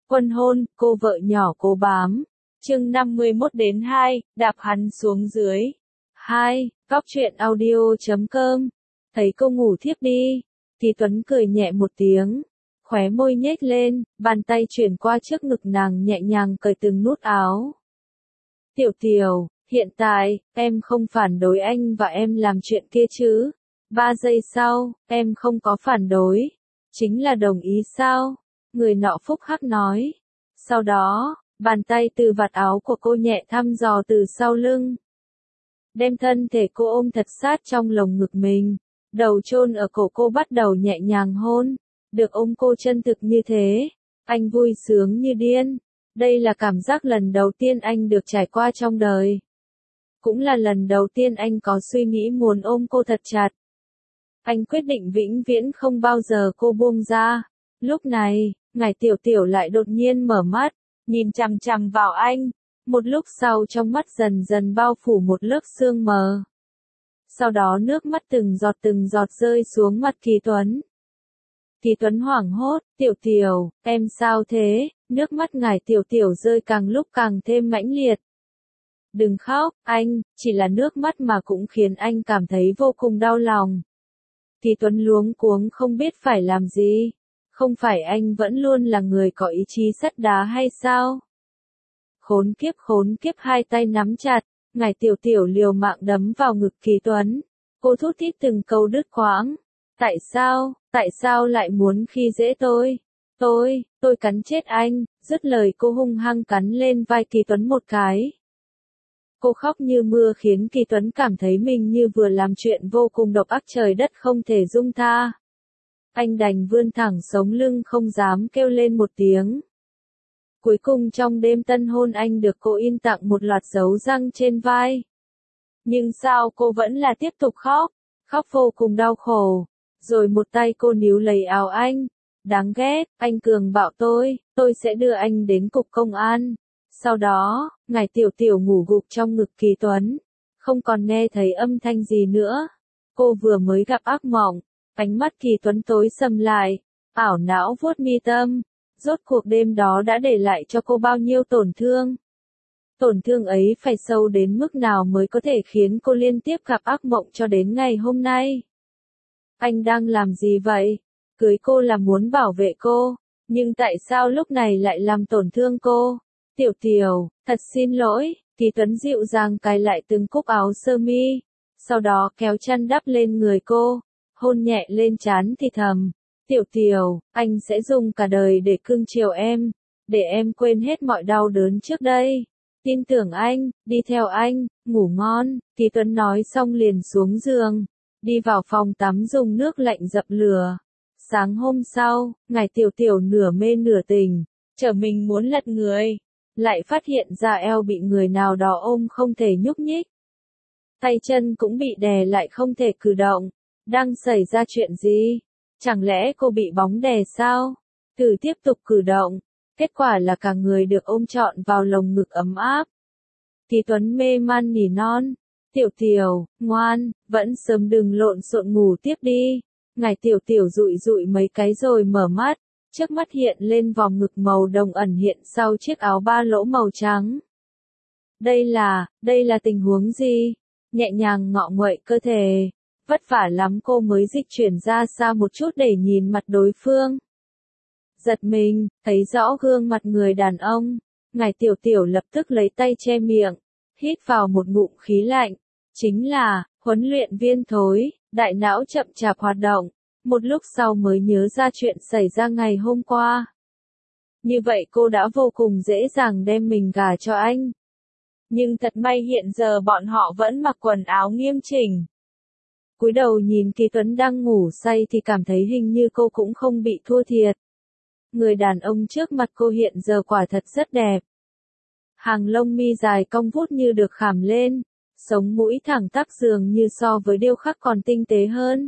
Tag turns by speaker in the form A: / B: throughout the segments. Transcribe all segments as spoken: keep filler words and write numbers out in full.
A: Quân hôn, cô vợ nhỏ cố bám. Chương năm mươi mốt đến hai, đạp hắn xuống dưới. hai. Góc truyện audio chấm com. Thấy cô ngủ thiếp đi, thì Tuấn cười nhẹ một tiếng, khóe môi nhếch lên, bàn tay chuyển qua trước ngực nàng nhẹ nhàng cởi từng nút áo. Tiểu Tiểu, hiện tại, em không phản đối anh và em làm chuyện kia chứ? Ba giây sau, em không có phản đối. Chính là đồng ý sao? Người nọ phúc hắc nói. Sau đó, bàn tay từ vạt áo của cô nhẹ thăm dò từ sau lưng. Đem thân thể cô ôm thật sát trong lồng ngực mình. Đầu chôn ở cổ cô bắt đầu nhẹ nhàng hôn. Được ôm cô chân thực như thế, anh vui sướng như điên. Đây là cảm giác lần đầu tiên anh được trải qua trong đời. Cũng là lần đầu tiên anh có suy nghĩ muốn ôm cô thật chặt. Anh quyết định vĩnh viễn không bao giờ cô buông ra. Lúc này, Ngải Tiểu Tiểu lại đột nhiên mở mắt, nhìn chằm chằm vào anh. Một lúc sau trong mắt dần dần bao phủ một lớp sương mờ. Sau đó nước mắt từng giọt từng giọt rơi xuống mặt Kỳ Tuấn. Kỳ Tuấn hoảng hốt, Tiểu Tiểu, em sao thế? Nước mắt Ngải Tiểu Tiểu rơi càng lúc càng thêm mãnh liệt. Đừng khóc, anh, chỉ là nước mắt mà cũng khiến anh cảm thấy vô cùng đau lòng. Kỳ Tuấn luống cuống không biết phải làm gì. Không phải anh vẫn luôn là người có ý chí sắt đá hay sao? Khốn kiếp khốn kiếp, hai tay nắm chặt, Ngải Tiểu Tiểu liều mạng đấm vào ngực Kỳ Tuấn. Cô thút thít từng câu đứt quãng. Tại sao, tại sao lại muốn khi dễ tôi? Tôi, tôi cắn chết anh. Dứt lời cô hung hăng cắn lên vai Kỳ Tuấn một cái. Cô khóc như mưa khiến Kỳ Tuấn cảm thấy mình như vừa làm chuyện vô cùng độc ác, trời đất không thể dung tha. Anh đành vươn thẳng sống lưng không dám kêu lên một tiếng. Cuối cùng trong đêm tân hôn anh được cô in tặng một loạt dấu răng trên vai. Nhưng sao cô vẫn là tiếp tục khóc, khóc vô cùng đau khổ. Rồi một tay cô níu lấy áo anh. Đáng ghét, anh cường bạo tôi, tôi sẽ đưa anh đến cục công an. Sau đó, Ngải Tiểu Tiểu ngủ gục trong ngực Kỳ Tuấn. Không còn nghe thấy âm thanh gì nữa. Cô vừa mới gặp ác mộng. Ánh mắt Kỳ Tuấn tối sầm lại. Ảo não vuốt mi tâm. Rốt cuộc đêm đó đã để lại cho cô bao nhiêu tổn thương. Tổn thương ấy phải sâu đến mức nào mới có thể khiến cô liên tiếp gặp ác mộng cho đến ngày hôm nay. Anh đang làm gì vậy? Cưới cô là muốn bảo vệ cô. Nhưng tại sao lúc này lại làm tổn thương cô? Tiểu Tiểu, thật xin lỗi. Kỳ Tuấn dịu dàng cài lại từng cúc áo sơ mi. Sau đó kéo chăn đắp lên người cô. Hôn nhẹ lên trán thì thầm. Tiểu Tiểu, anh sẽ dùng cả đời để cưng chiều em. Để em quên hết mọi đau đớn trước đây. Tin tưởng anh, đi theo anh, ngủ ngon. Kỳ Tuấn nói xong liền xuống giường. Đi vào phòng tắm dùng nước lạnh dập lửa. Sáng hôm sau, Ngải Tiểu Tiểu nửa mê nửa tỉnh. Trở mình muốn lật người. Lại phát hiện ra eo bị người nào đó ôm không thể nhúc nhích. Tay chân cũng bị đè lại không thể cử động. Đang xảy ra chuyện gì? Chẳng lẽ cô bị bóng đè sao? Thử tiếp tục cử động. Kết quả là cả người được ôm trọn vào lồng ngực ấm áp. Kỳ Tuấn mê man nỉ non. Tiểu Tiểu, ngoan, vẫn sớm đừng lộn xộn ngủ tiếp đi. Ngải Tiểu Tiểu dụi dụi mấy cái rồi mở mắt. Trước mắt hiện lên vòng ngực màu đồng ẩn hiện sau chiếc áo ba lỗ màu trắng. Đây là, đây là tình huống gì? Nhẹ nhàng ngọ nguậy cơ thể. Vất vả lắm cô mới dịch chuyển ra xa một chút để nhìn mặt đối phương. Giật mình, thấy rõ gương mặt người đàn ông. Ngải Tiểu Tiểu lập tức lấy tay che miệng. Hít vào một ngụm khí lạnh. Chính là, huấn luyện viên thối, đại não chậm chạp hoạt động. Một lúc sau mới nhớ ra chuyện xảy ra ngày hôm qua. Như vậy cô đã vô cùng dễ dàng đem mình gả cho anh. Nhưng thật may hiện giờ bọn họ vẫn mặc quần áo nghiêm chỉnh. Cúi đầu nhìn Kỳ Tuấn đang ngủ say thì cảm thấy hình như cô cũng không bị thua thiệt. Người đàn ông trước mặt cô hiện giờ quả thật rất đẹp. Hàng lông mi dài cong vút như được khảm lên. Sống mũi thẳng tắp dường như so với điêu khắc còn tinh tế hơn.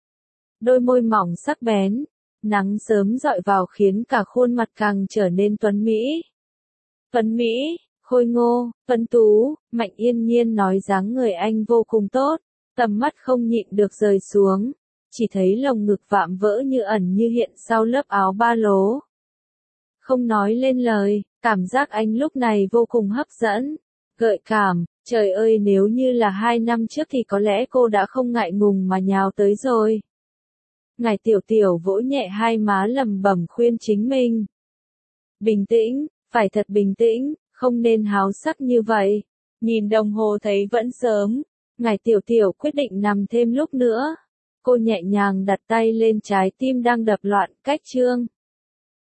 A: Đôi môi mỏng sắc bén, nắng sớm dọi vào khiến cả khuôn mặt càng trở nên tuấn mỹ. Tuấn mỹ, khôi ngô, tuấn tú, Mạnh Yên Nhiên nói dáng người anh vô cùng tốt, tầm mắt không nhịn được rời xuống, chỉ thấy lồng ngực vạm vỡ như ẩn như hiện sau lớp áo ba lỗ. không nói lên lời, cảm giác anh lúc này vô cùng hấp dẫn, gợi cảm, trời ơi nếu như là hai năm trước thì có lẽ cô đã không ngại ngùng mà nhào tới rồi. Ngài Tiểu Tiểu vỗ nhẹ hai má lẩm bẩm khuyên chính mình. Bình tĩnh, phải thật bình tĩnh, không nên háo sắc như vậy. Nhìn đồng hồ thấy vẫn sớm, Ngài Tiểu Tiểu quyết định nằm thêm lúc nữa. Cô nhẹ nhàng đặt tay lên trái tim đang đập loạn, cách chương.